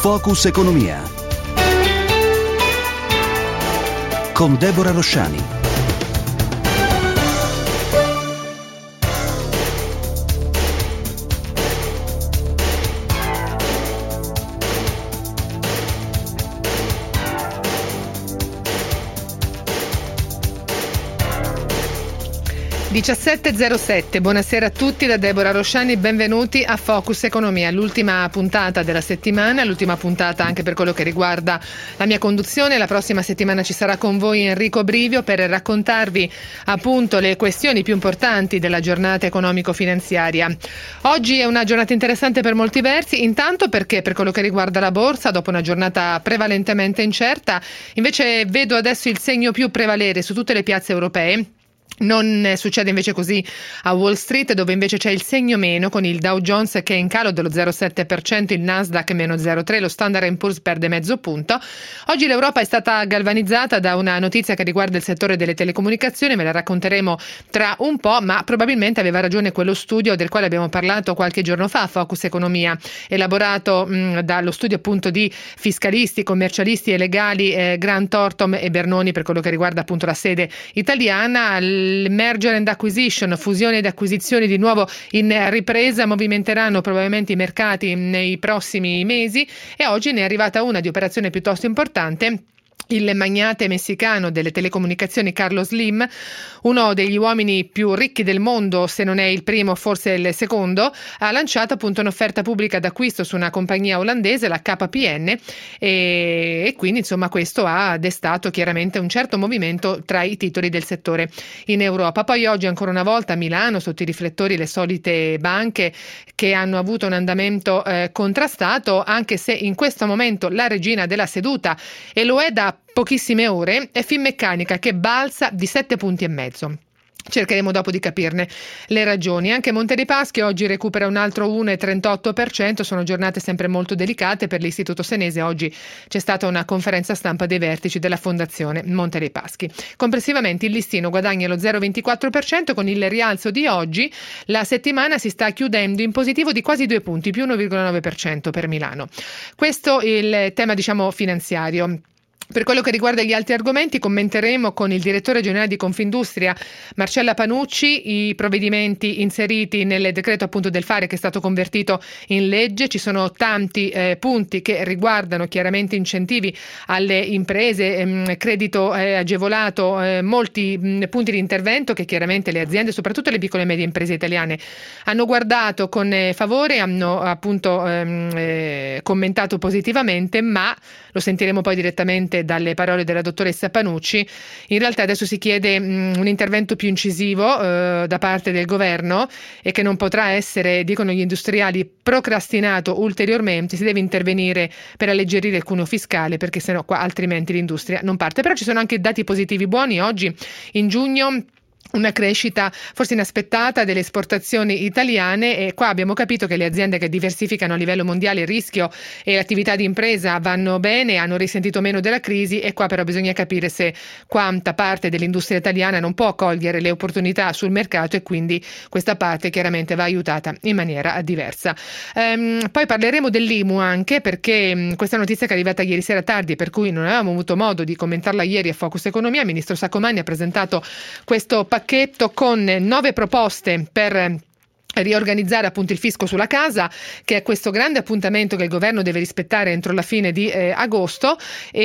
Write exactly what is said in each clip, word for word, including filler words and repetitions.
Focus Economia con Deborah Rosciani. diciassette e zero sette, buonasera a tutti da Deborah Rosciani, benvenuti a Focus Economia, l'ultima puntata della settimana, l'ultima puntata anche per quello che riguarda la mia conduzione. La prossima settimana ci sarà con voi Enrico Brivio per raccontarvi appunto le questioni più importanti della giornata economico-finanziaria. Oggi è una giornata interessante per molti versi, intanto perché per quello che riguarda la borsa, dopo una giornata prevalentemente incerta, invece vedo adesso il segno più prevalere su tutte le piazze europee. Non succede invece così a Wall Street, dove invece c'è il segno meno con il Dow Jones che è in calo dello zero virgola sette per cento, il Nasdaq meno zero virgola tre per cento, lo Standard and Poor's perde mezzo punto. Oggi l'Europa è stata galvanizzata da una notizia che riguarda il settore delle telecomunicazioni, ve la racconteremo tra un po', ma probabilmente aveva ragione quello studio del quale abbiamo parlato qualche giorno fa, Focus Economia, elaborato mh, dallo studio appunto di fiscalisti, commercialisti e legali eh, Grant Thornton e Bernoni per quello che riguarda appunto la sede italiana. Il merger and acquisition, fusioni ed acquisizioni di nuovo in ripresa, movimenteranno probabilmente i mercati nei prossimi mesi e oggi ne è arrivata una di operazione piuttosto importante. Il magnate messicano delle telecomunicazioni Carlos Slim, uno degli uomini più ricchi del mondo, se non è il primo forse il secondo, ha lanciato appunto un'offerta pubblica d'acquisto su una compagnia olandese, la K P N, e, e quindi insomma questo ha destato chiaramente un certo movimento tra i titoli del settore in Europa. Poi oggi ancora una volta a Milano sotto i riflettori le solite banche che hanno avuto un andamento eh, contrastato, anche se in questo momento la regina della seduta, e lo è da pochissime ore, è Finmeccanica che balza di sette punti e mezzo. Cercheremo dopo di capirne le ragioni. Anche Monte dei Paschi oggi recupera un altro uno virgola trentotto per cento, sono giornate sempre molto delicate per l'Istituto Senese. Oggi c'è stata una conferenza stampa dei vertici della Fondazione Monte dei Paschi. Complessivamente il listino guadagna lo zero virgola ventiquattro per cento, con il rialzo di oggi la settimana si sta chiudendo in positivo di quasi due punti, più uno virgola nove per cento per Milano. Questo è il tema diciamo finanziario. Per quello che riguarda gli altri argomenti commenteremo con il direttore generale di Confindustria Marcella Panucci i provvedimenti inseriti nel decreto appunto del Fare che è stato convertito in legge. Ci sono tanti eh, punti che riguardano chiaramente incentivi alle imprese, ehm, credito eh, agevolato, eh, molti mh, punti di intervento che chiaramente le aziende, soprattutto le piccole e medie imprese italiane, hanno guardato con eh, favore, hanno appunto ehm, eh, commentato positivamente, ma lo sentiremo poi direttamente dalle parole della dottoressa Panucci. In realtà adesso si chiede mh, un intervento più incisivo eh, da parte del governo e che non potrà essere, dicono gli industriali, procrastinato ulteriormente. Si deve intervenire per alleggerire il cuneo fiscale, perché sennò qua altrimenti l'industria non parte. Però ci sono anche dati positivi buoni. Oggi in giugno una crescita forse inaspettata delle esportazioni italiane, e qua abbiamo capito che le aziende che diversificano a livello mondiale il rischio e l'attività di impresa vanno bene, hanno risentito meno della crisi, e qua però bisogna capire se quanta parte dell'industria italiana non può cogliere le opportunità sul mercato, e quindi questa parte chiaramente va aiutata in maniera diversa. Ehm, poi parleremo dell'I M U anche, perché mh, questa notizia che è arrivata ieri sera tardi, per cui non avevamo avuto modo di commentarla ieri a Focus Economia. Il ministro Saccomanni ha presentato questo pacchetto con nove proposte per riorganizzare appunto il fisco sulla casa, che è questo grande appuntamento che il governo deve rispettare entro la fine di eh, agosto,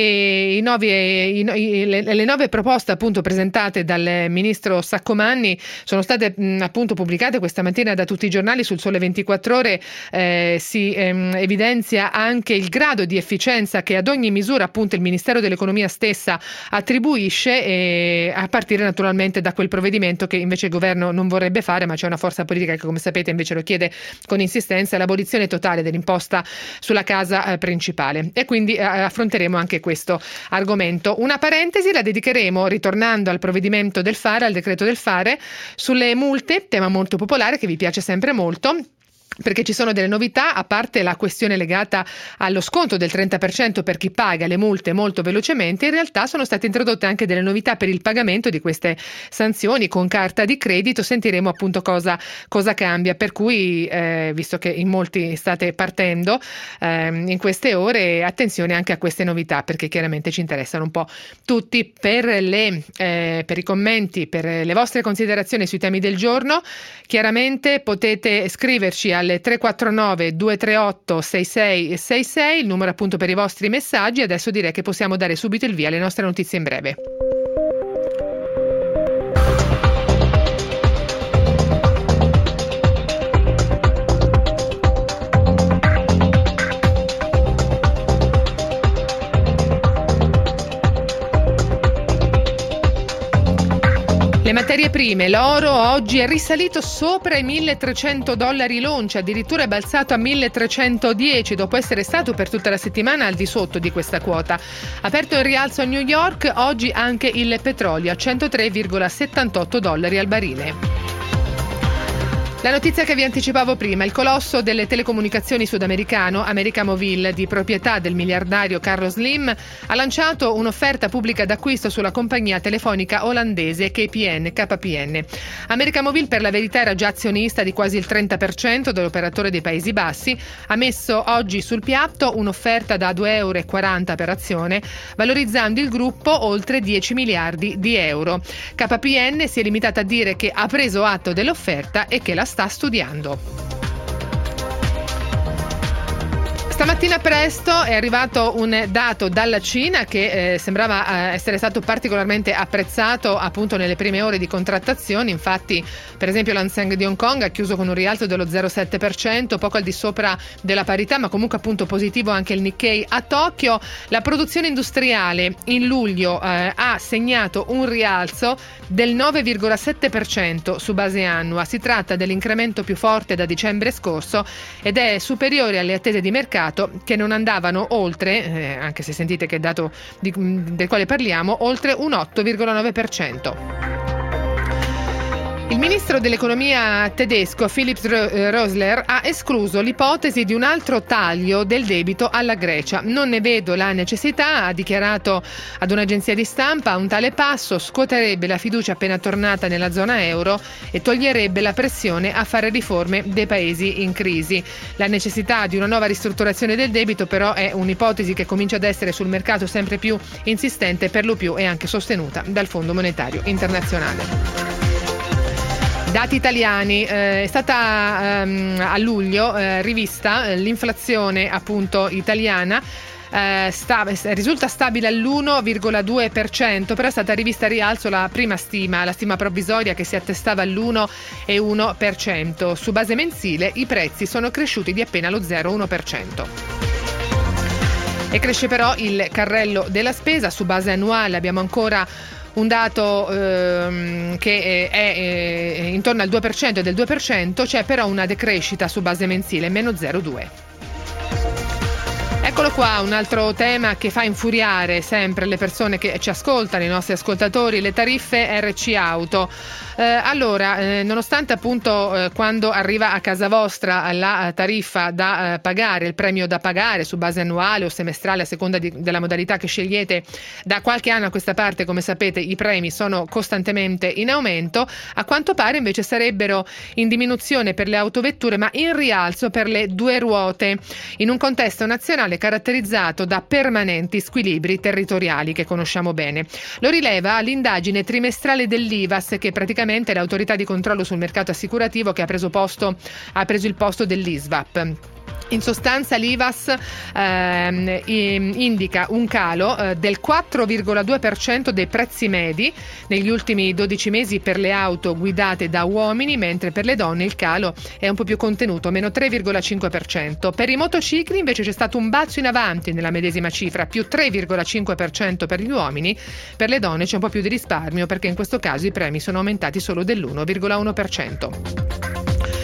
e i nuovi, i, i, le, le nove proposte appunto presentate dal ministro Saccomanni sono state mh, appunto pubblicate questa mattina da tutti i giornali. Sul Sole ventiquattro Ore eh, si ehm, evidenzia anche il grado di efficienza che ad ogni misura appunto il Ministero dell'Economia stessa attribuisce, e a partire naturalmente da quel provvedimento che invece il governo non vorrebbe fare, ma c'è una forza politica che, come sapete, invece lo chiede con insistenza: l'abolizione totale dell'imposta sulla casa eh, principale. E quindi eh, affronteremo anche questo argomento. Una parentesi la dedicheremo, ritornando al provvedimento del Fare, al decreto del Fare, sulle multe, tema molto popolare che vi piace sempre molto. perché ci sono delle novità, a parte la questione legata allo sconto del trenta per cento per chi paga le multe molto velocemente. In realtà sono state introdotte anche delle novità per il pagamento di queste sanzioni con carta di credito. Sentiremo appunto cosa, cosa cambia, per cui eh, visto che in molti state partendo eh, in queste ore, attenzione anche a queste novità, perché chiaramente ci interessano un po' tutti. Per, le, eh, per i commenti, per le vostre considerazioni sui temi del giorno, chiaramente potete scriverci al tre quattro nove due tre otto sei sei sei sei, il numero appunto per i vostri messaggi. Adesso direi che possiamo dare subito il via alle nostre notizie in breve. Le materie prime, l'oro oggi è risalito sopra i milletrecento dollari l'oncia, addirittura è balzato a milletrecentodieci dopo essere stato per tutta la settimana al di sotto di questa quota. Aperto in rialzo a New York, oggi anche il petrolio a centotré virgola settantotto dollari al barile. La notizia che vi anticipavo prima, il colosso delle telecomunicazioni sudamericano, América Móvil, di proprietà del miliardario Carlos Slim, ha lanciato un'offerta pubblica d'acquisto sulla compagnia telefonica olandese K P N. K P N. América Móvil per la verità era già azionista di quasi il trenta per cento dell'operatore dei Paesi Bassi, ha messo oggi sul piatto un'offerta da due virgola quaranta euro per azione, valorizzando il gruppo oltre dieci miliardi di euro. K P N si è limitata a dire che ha preso atto dell'offerta e che la sta studiando. Stamattina presto è arrivato un dato dalla Cina che eh, sembrava eh, essere stato particolarmente apprezzato appunto nelle prime ore di contrattazione. Infatti, per esempio, l'Hang Seng di Hong Kong ha chiuso con un rialzo dello zero virgola sette per cento, poco al di sopra della parità, ma comunque appunto positivo anche il Nikkei a Tokyo. La produzione industriale in luglio eh, ha segnato un rialzo del nove virgola sette per cento su base annua. Si tratta dell'incremento più forte da dicembre scorso ed è superiore alle attese di mercato, che non andavano oltre, eh, anche se sentite che è dato di, del quale parliamo, oltre un otto virgola nove per cento. Il ministro dell'economia tedesco Philipp Rösler ha escluso l'ipotesi di un altro taglio del debito alla Grecia. Non ne vedo la necessità, ha dichiarato ad un'agenzia di stampa. Un tale passo scuoterebbe la fiducia appena tornata nella zona euro e toglierebbe la pressione a fare riforme dei paesi in crisi. La necessità di una nuova ristrutturazione del debito però è un'ipotesi che comincia ad essere sul mercato sempre più insistente, per lo più è anche sostenuta dal Fondo Monetario Internazionale. Dati italiani, eh, è stata ehm, a luglio eh, rivista eh, l'inflazione appunto italiana. Eh, sta, risulta stabile all'uno virgola due per cento, però è stata rivista a rialzo la prima stima, la stima provvisoria che si attestava all'uno virgola uno per cento. Su base mensile i prezzi sono cresciuti di appena lo zero virgola uno per cento. E cresce però il carrello della spesa. Su base annuale abbiamo ancora un dato ehm, che è, è, è intorno al due per cento e del due per cento, c'è però una decrescita su base mensile, meno zero virgola due per cento. Eccolo qua, un altro tema che fa infuriare sempre le persone che ci ascoltano, i nostri ascoltatori, le tariffe R C Auto. Eh, allora, eh, nonostante appunto eh, quando arriva a casa vostra la tariffa da eh, pagare, il premio da pagare su base annuale o semestrale a seconda di, della modalità che scegliete, da qualche anno a questa parte, come sapete, i premi sono costantemente in aumento. A quanto pare invece sarebbero in diminuzione per le autovetture, ma in rialzo per le due ruote, in un contesto nazionale caratterizzato da permanenti squilibri territoriali che conosciamo bene. Lo rileva l'indagine trimestrale dell'I V A S, che praticamente è l'autorità di controllo sul mercato assicurativo che ha preso posto ha preso il posto dell'I S V A P. In sostanza l'I V A S ehm, indica un calo eh, del quattro virgola due per cento dei prezzi medi negli ultimi dodici mesi per le auto guidate da uomini, mentre per le donne il calo è un po' più contenuto, meno tre virgola cinque per cento. Per i motocicli invece c'è stato un balzo in avanti nella medesima cifra, più tre virgola cinque per cento per gli uomini. Per le donne c'è un po' più di risparmio, perché in questo caso i premi sono aumentati solo dell'uno virgola uno per cento.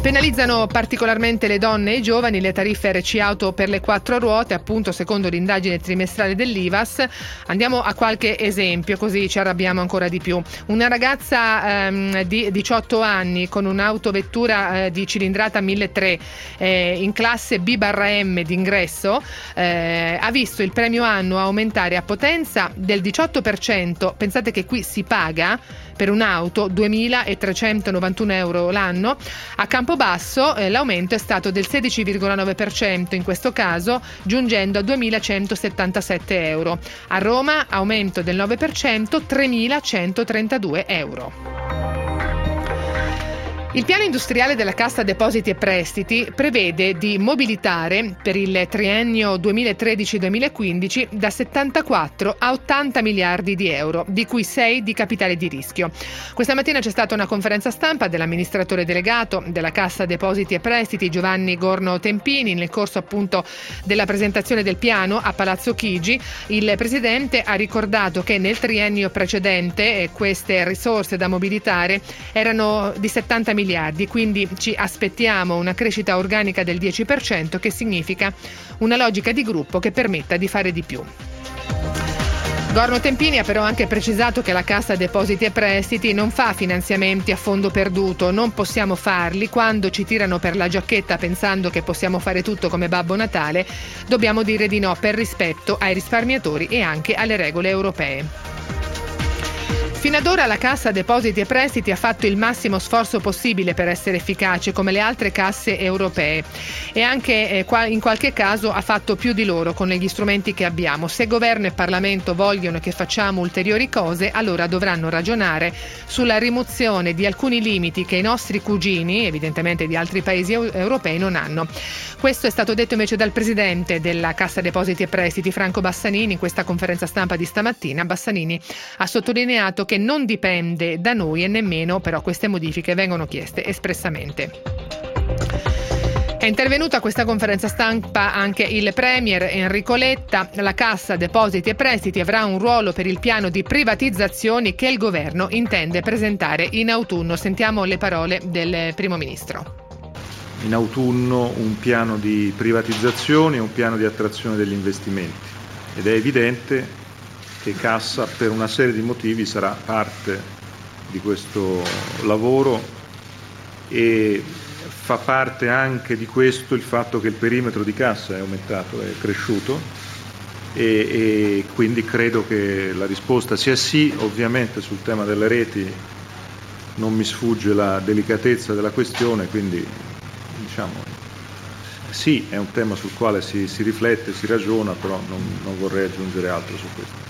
Penalizzano particolarmente le donne e i giovani le tariffe R C Auto per le quattro ruote, appunto secondo l'indagine trimestrale dell'I V A S. Andiamo a qualche esempio, così ci arrabbiamo ancora di più. Una ragazza ehm, di diciotto anni con un'autovettura eh, di cilindrata milletrecento eh, in classe B M d'ingresso eh, ha visto il premio annuo aumentare a potenza del diciotto per cento. Pensate che qui si paga per un'auto duemilatrecentonovantuno euro l'anno. A Campobasso eh, l'aumento è stato del sedici virgola nove per cento in questo caso, giungendo a duemilacentosettantasette euro. A Roma aumento del nove per cento, tremilacentotrentadue euro. Il piano industriale della Cassa Depositi e Prestiti prevede di mobilitare per il triennio duemilatredici duemilaquindici da settantaquattro a ottanta miliardi di euro, di cui sei di capitale di rischio. Questa mattina c'è stata una conferenza stampa dell'amministratore delegato della Cassa Depositi e Prestiti Giovanni Gorno Tempini. Nel corso appunto della presentazione del piano a Palazzo Chigi, il presidente ha ricordato che nel triennio precedente eh, queste risorse da mobilitare erano di settanta miliardi. miliardi, quindi ci aspettiamo una crescita organica del dieci per cento, che significa una logica di gruppo che permetta di fare di più. Gorno Tempini ha però anche precisato che la Cassa Depositi e Prestiti non fa finanziamenti a fondo perduto, non possiamo farli. Quando ci tirano per la giacchetta pensando che possiamo fare tutto come Babbo Natale, dobbiamo dire di no per rispetto ai risparmiatori e anche alle regole europee. Fino ad ora la Cassa Depositi e Prestiti ha fatto il massimo sforzo possibile per essere efficace come le altre casse europee e anche eh, qua, in qualche caso ha fatto più di loro con gli strumenti che abbiamo. Se governo e Parlamento vogliono che facciamo ulteriori cose, allora dovranno ragionare sulla rimozione di alcuni limiti che i nostri cugini, evidentemente di altri paesi eu- europei, non hanno. Questo è stato detto invece dal presidente della Cassa Depositi e Prestiti, Franco Bassanini, in questa conferenza stampa di stamattina. Bassanini ha sottolineato che che non dipende da noi e nemmeno però queste modifiche vengono chieste espressamente. È intervenuto a questa conferenza stampa anche il Premier Enrico Letta. La Cassa Depositi e Prestiti avrà un ruolo per il piano di privatizzazioni che il governo intende presentare in autunno. Sentiamo le parole del Primo Ministro. In autunno un piano di privatizzazioni e un piano di attrazione degli investimenti, ed è evidente che Cassa per una serie di motivi sarà parte di questo lavoro, e fa parte anche di questo il fatto che il perimetro di Cassa è aumentato, è cresciuto, e, e quindi credo che la risposta sia sì. Ovviamente sul tema delle reti non mi sfugge la delicatezza della questione, quindi diciamo sì, è un tema sul quale si, si riflette, si ragiona, però non, non vorrei aggiungere altro su questo.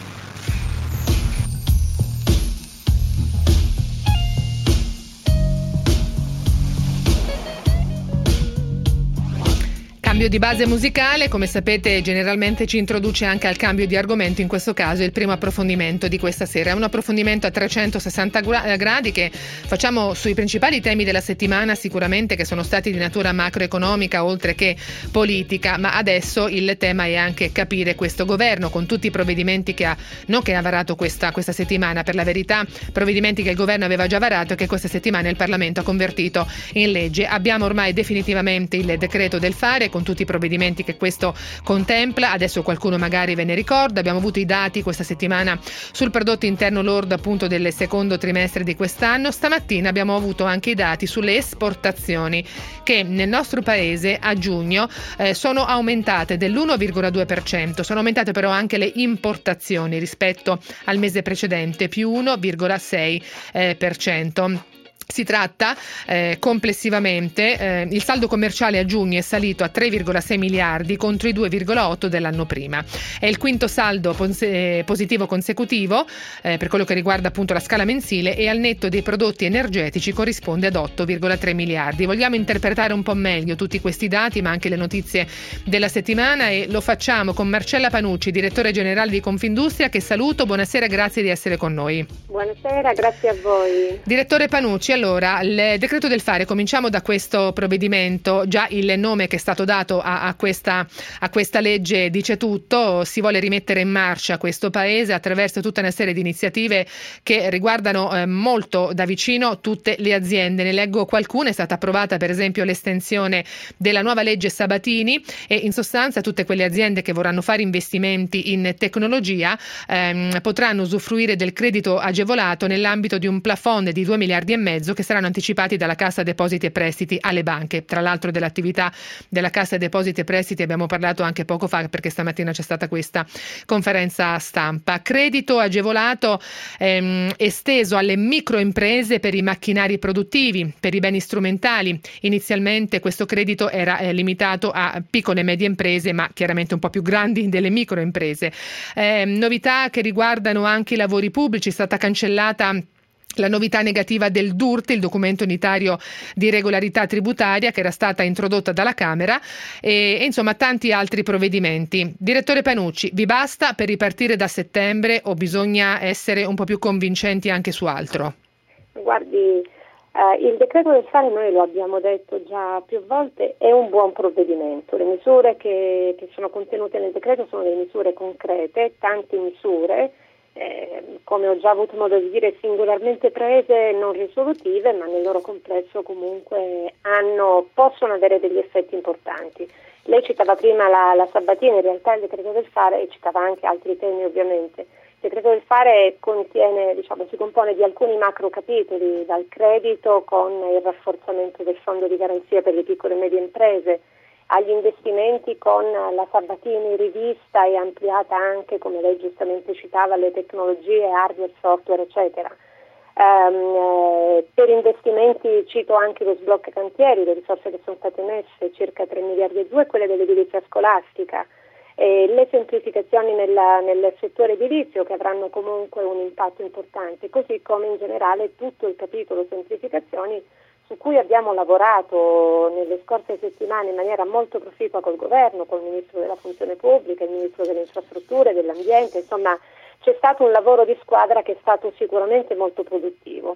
Cambio di base musicale, come sapete generalmente ci introduce anche al cambio di argomento, in questo caso il primo approfondimento di questa sera. È un approfondimento a trecentosessanta gradi che facciamo sui principali temi della settimana, sicuramente che sono stati di natura macroeconomica oltre che politica, ma adesso il tema è anche capire questo governo con tutti i provvedimenti che ha, non che ha varato questa, questa settimana, per la verità provvedimenti che il governo aveva già varato e che questa settimana il Parlamento ha convertito in legge. Abbiamo ormai definitivamente il decreto del fare con tutti i provvedimenti che questo contempla. Adesso qualcuno magari ve ne ricorda. Abbiamo avuto i dati questa settimana sul prodotto interno lordo appunto del secondo trimestre di quest'anno. Stamattina abbiamo avuto anche i dati sulle esportazioni che nel nostro paese a giugno eh, sono aumentate dell'uno virgola due per cento. Sono aumentate però anche le importazioni rispetto al mese precedente, più uno virgola sei per cento. Si tratta eh, complessivamente, eh, il saldo commerciale a giugno è salito a tre virgola sei miliardi contro i due virgola otto dell'anno prima. È il quinto saldo pos- positivo consecutivo eh, per quello che riguarda appunto la scala mensile, e al netto dei prodotti energetici corrisponde ad otto virgola tre miliardi. Vogliamo interpretare un po' meglio tutti questi dati ma anche le notizie della settimana, e lo facciamo con Marcella Panucci, direttore generale di Confindustria, che saluto. Buonasera, grazie di essere con noi. Buonasera, grazie a voi. Direttore Panucci, allora, il decreto del fare, cominciamo da questo provvedimento. Già il nome che è stato dato a, a, questa, a questa legge dice tutto. Si vuole rimettere in marcia questo paese attraverso tutta una serie di iniziative che riguardano eh, molto da vicino tutte le aziende. Ne leggo qualcuna. È stata approvata per esempio l'estensione della nuova legge Sabatini e in sostanza tutte quelle aziende che vorranno fare investimenti in tecnologia ehm, potranno usufruire del credito agevolato nell'ambito di un plafond di due miliardi e mezzo che saranno anticipati dalla Cassa Depositi e Prestiti alle banche. Tra l'altro dell'attività della Cassa Depositi e Prestiti abbiamo parlato anche poco fa, perché stamattina c'è stata questa conferenza stampa. Credito agevolato ehm, esteso alle microimprese per i macchinari produttivi, per i beni strumentali. Inizialmente questo credito era eh, limitato a piccole e medie imprese, ma chiaramente un po' più grandi delle microimprese. Eh, novità che riguardano anche i lavori pubblici. È stata cancellata la novità negativa del D U R T, il documento unitario di regolarità tributaria, che era stata introdotta dalla Camera, e, e insomma tanti altri provvedimenti. Direttore Panucci, vi basta per ripartire da settembre o bisogna essere un po' più convincenti anche su altro? Guardi, eh, il decreto del fare, noi lo abbiamo detto già più volte, è un buon provvedimento. Le misure che, che sono contenute nel decreto sono delle misure concrete, tante misure, Eh, come ho già avuto modo di dire, singolarmente prese, non risolutive, ma nel loro complesso comunque hanno, possono avere degli effetti importanti. Lei citava prima la, la Sabatini, in realtà il decreto del fare, e citava anche altri temi ovviamente. Il decreto del fare contiene, diciamo, si compone di alcuni macro capitoli, dal credito con il rafforzamento del fondo di garanzia per le piccole e medie imprese, agli investimenti con la Sabatini rivista e ampliata anche, come lei giustamente citava, alle tecnologie, hardware, software, eccetera. Um, per investimenti cito anche lo sblocca cantieri, le risorse che sono state messe, circa tre miliardi e due, quelle dell'edilizia scolastica, e le semplificazioni nella, nel settore edilizio che avranno comunque un impatto importante, così come in generale tutto il capitolo semplificazioni su cui abbiamo lavorato nelle scorse settimane in maniera molto proficua col governo, col Ministro della Funzione Pubblica, il Ministro delle Infrastrutture, dell'Ambiente, insomma c'è stato un lavoro di squadra che è stato sicuramente molto produttivo.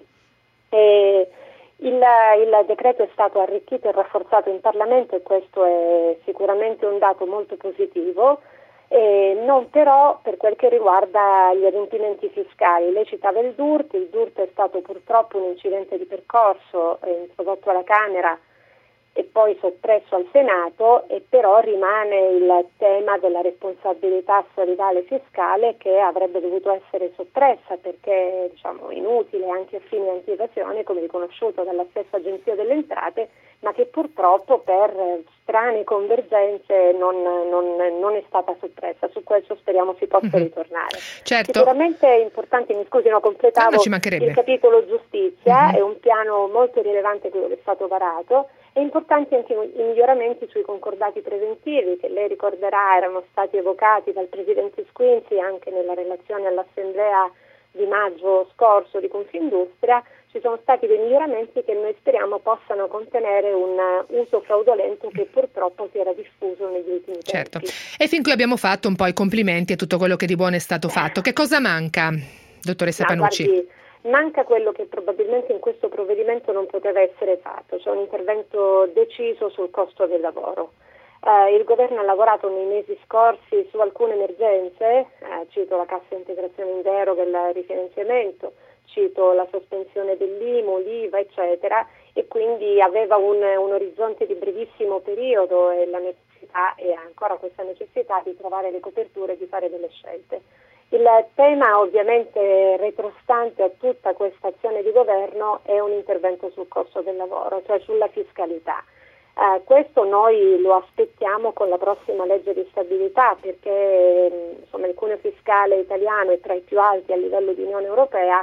E il, il decreto è stato arricchito e rafforzato in Parlamento e questo è sicuramente un dato molto positivo. Eh, non però per quel che riguarda gli adempimenti fiscali. Lei citava il D U R T, il D U R T è stato purtroppo un incidente di percorso eh, introdotto alla Camera e poi soppresso al Senato, e però rimane il tema della responsabilità solidale fiscale che avrebbe dovuto essere soppressa perché, diciamo, inutile anche a fini anti-evasione, come riconosciuto dalla stessa Agenzia delle Entrate, ma che purtroppo per strane convergenze non, non, non è stata soppressa. Su questo speriamo si possa mm-hmm. ritornare. Certo. Sicuramente è importante, mi scusi, no, completavo no, il capitolo giustizia, mm-hmm. è un piano molto rilevante quello che è stato varato, e importanti anche i miglioramenti sui concordati preventivi che lei ricorderà erano stati evocati dal Presidente Squinzi anche nella relazione all'Assemblea di maggio scorso di Confindustria. Ci sono stati dei miglioramenti che noi speriamo possano contenere un uso fraudolento che purtroppo si era diffuso negli ultimi certo. tempi. E fin qui abbiamo fatto un po' i complimenti a tutto quello che di buono è stato fatto. Che cosa manca, dottoressa no, Panucci? Guardi, manca quello che probabilmente in questo provvedimento non poteva essere fatto, cioè un intervento deciso sul costo del lavoro. Eh, il governo ha lavorato nei mesi scorsi su alcune emergenze, eh, cito la cassa integrazione in deroga e il rifinanziamento, cito la sospensione dell'I M U, l'I V A, eccetera, e quindi aveva un, un orizzonte di brevissimo periodo e la necessità, e ancora questa necessità, di trovare le coperture e di fare delle scelte. Il tema ovviamente retrostante a tutta questa azione di governo è un intervento sul costo del lavoro, cioè sulla fiscalità. Eh, questo noi lo aspettiamo con la prossima legge di stabilità perché insomma, il cuneo fiscale italiano è tra i più alti a livello di Unione Europea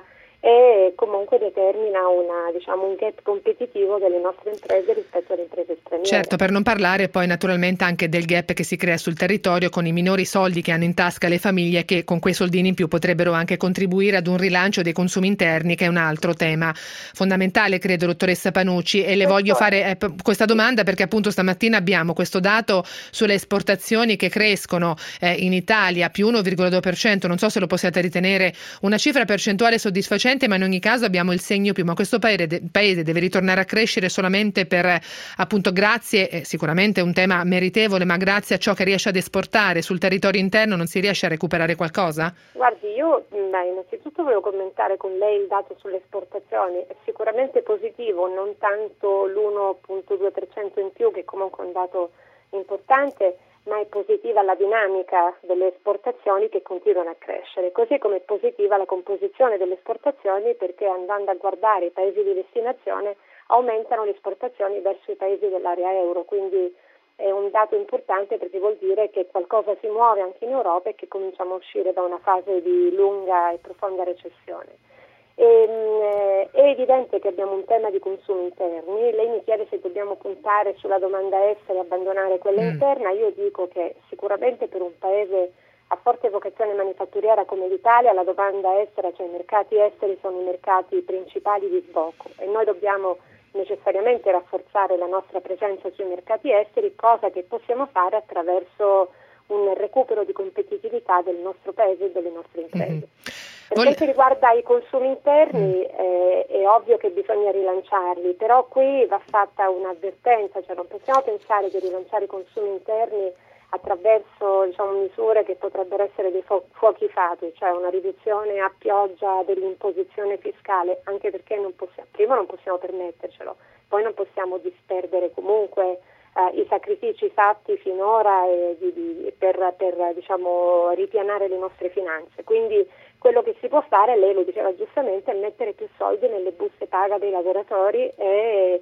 e comunque determina una, diciamo, un gap competitivo delle nostre imprese rispetto alle imprese straniere. Certo, per non parlare poi naturalmente anche del gap che si crea sul territorio con i minori soldi che hanno in tasca le famiglie, che con quei soldini in più potrebbero anche contribuire ad un rilancio dei consumi interni, che è un altro tema fondamentale, credo, dottoressa Panucci, e le Questo voglio fare eh, questa domanda perché appunto stamattina abbiamo questo dato sulle esportazioni che crescono eh, in Italia più uno virgola due per cento, non so se lo possiate ritenere una cifra percentuale soddisfacente, differente, ma in ogni caso abbiamo il segno più. Ma questo paese, paese deve ritornare a crescere solamente per, appunto, grazie, eh, sicuramente è un tema meritevole, ma grazie a ciò che riesce ad esportare sul territorio interno non si riesce a recuperare qualcosa? Guardi, io beh, innanzitutto volevo commentare con lei il dato sulle esportazioni. È sicuramente positivo, non tanto l'uno virgola due per cento in più, che comunque è un dato importante, ma è positiva la dinamica delle esportazioni che continuano a crescere, così come è positiva la composizione delle esportazioni, perché andando a guardare i paesi di destinazione aumentano le esportazioni verso i paesi dell'area euro, quindi è un dato importante perché vuol dire che qualcosa si muove anche in Europa e che cominciamo a uscire da una fase di lunga e profonda recessione. E, è evidente che abbiamo un tema di consumi interni. Lei mi chiede se dobbiamo puntare sulla domanda estera e abbandonare quella mm. interna. Io dico che sicuramente per un paese a forte vocazione manifatturiera come l'Italia la domanda estera, cioè i mercati esteri, sono i mercati principali di sbocco e noi dobbiamo necessariamente rafforzare la nostra presenza sui mercati esteri, cosa che possiamo fare attraverso un recupero di competitività del nostro paese e delle nostre imprese. Mm-hmm. Per quanto riguarda i consumi interni eh, è ovvio che bisogna rilanciarli, però qui va fatta un'avvertenza, cioè non possiamo pensare di rilanciare i consumi interni attraverso, diciamo, misure che potrebbero essere dei fu- fuochi fatui, cioè una riduzione a pioggia dell'imposizione fiscale, anche perché non possiamo, prima non possiamo permettercelo, poi non possiamo disperdere comunque eh, i sacrifici fatti finora e di, di, per, per diciamo, ripianare le nostre finanze. Quindi quello che si può fare, lei lo diceva giustamente, è mettere più soldi nelle buste paga dei lavoratori e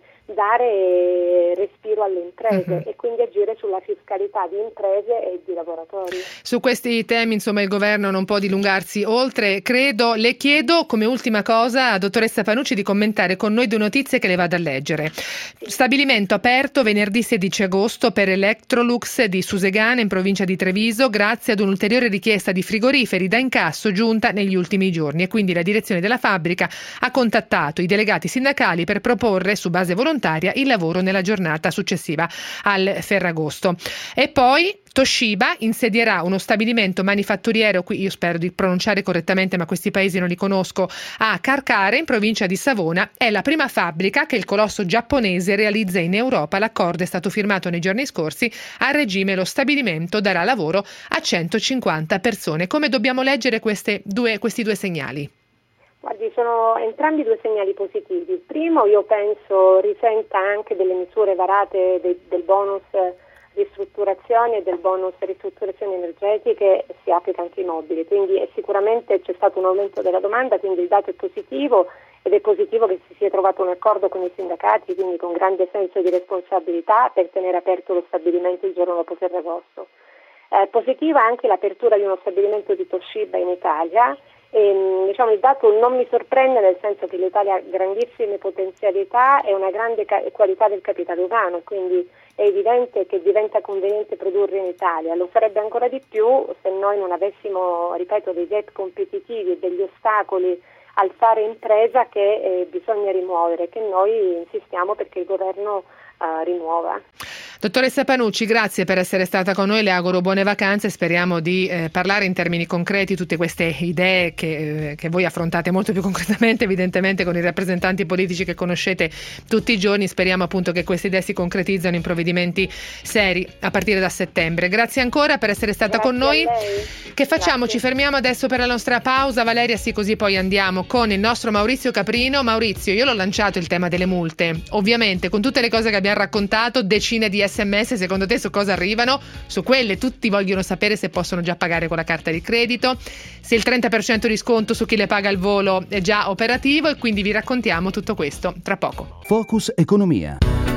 dare respiro alle imprese uh-huh. e quindi agire sulla fiscalità di imprese e di lavoratori. Su questi temi, insomma, il governo non può dilungarsi oltre, credo. Le chiedo come ultima cosa, dottoressa Panucci, di commentare con noi due notizie che le vado a leggere. Sì. Stabilimento aperto venerdì sedici agosto per Electrolux di Susegana in provincia di Treviso grazie ad un'ulteriore richiesta di frigoriferi da incasso giunta negli ultimi giorni, e quindi la direzione della fabbrica ha contattato i delegati sindacali per proporre su base volontaria il lavoro nella giornata successiva al Ferragosto. E poi Toshiba insedierà uno stabilimento manifatturiero, qui io spero di pronunciare correttamente ma questi paesi non li conosco, a Carcare in provincia di Savona. È la prima fabbrica che il colosso giapponese realizza in Europa. L'accordo è stato firmato nei giorni scorsi. A regime lo stabilimento darà lavoro a centocinquanta persone. Come dobbiamo leggere queste due, questi due segnali? Guardi, sono entrambi due segnali positivi. Il primo, io penso, risenta anche delle misure varate de, del bonus ristrutturazioni e del bonus ristrutturazioni energetiche, si applica anche ai mobili, quindi è sicuramente c'è stato un aumento della domanda, quindi il dato è positivo ed è positivo che si sia trovato un accordo con i sindacati, quindi con grande senso di responsabilità per tenere aperto lo stabilimento il giorno dopo Ferragosto. Eh, positiva anche l'apertura di uno stabilimento di Toshiba in Italia. E, diciamo, il dato non mi sorprende, nel senso che l'Italia ha grandissime potenzialità e una grande ca- qualità del capitale umano, quindi è evidente che diventa conveniente produrre in Italia. Lo sarebbe ancora di più se noi non avessimo, ripeto, dei gap competitivi e degli ostacoli al fare impresa che eh, bisogna rimuovere, che noi insistiamo perché il governo eh, rimuova. Dottoressa Panucci, grazie per essere stata con noi, le auguro buone vacanze, speriamo di eh, parlare in termini concreti tutte queste idee che, eh, che voi affrontate molto più concretamente evidentemente con i rappresentanti politici che conoscete tutti i giorni. Speriamo appunto che queste idee si concretizzano in provvedimenti seri a partire da settembre. Grazie ancora per essere stata grazie con noi. Che facciamo? Grazie. Ci fermiamo adesso per la nostra pausa, Valeria, sì, così poi andiamo con il nostro Maurizio Caprino. Maurizio, io l'ho lanciato il tema delle multe, ovviamente con tutte le cose che abbiamo raccontato, decine di sms, secondo te su cosa arrivano? Su quelle tutti vogliono sapere se possono già pagare con la carta di credito, se il trenta per cento di sconto su chi le paga il volo è già operativo, e quindi vi raccontiamo tutto questo tra poco. Focus Economia.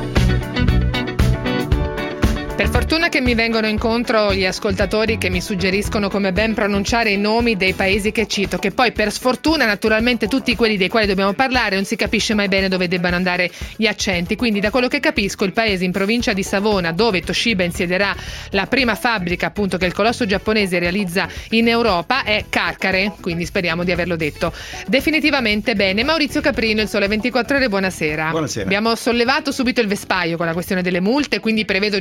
Per fortuna che mi vengono incontro gli ascoltatori che mi suggeriscono come ben pronunciare i nomi dei paesi che cito, che poi per sfortuna naturalmente tutti quelli dei quali dobbiamo parlare non si capisce mai bene dove debbano andare gli accenti. Quindi da quello che capisco il paese in provincia di Savona dove Toshiba insiederà la prima fabbrica appunto che il colosso giapponese realizza in Europa è Carcare, quindi speriamo di averlo detto definitivamente bene. Maurizio Caprino, Il Sole ventiquattro Ore, buonasera. Buonasera. Abbiamo sollevato subito il vespaio con la questione delle multe, quindi prevedo già tanti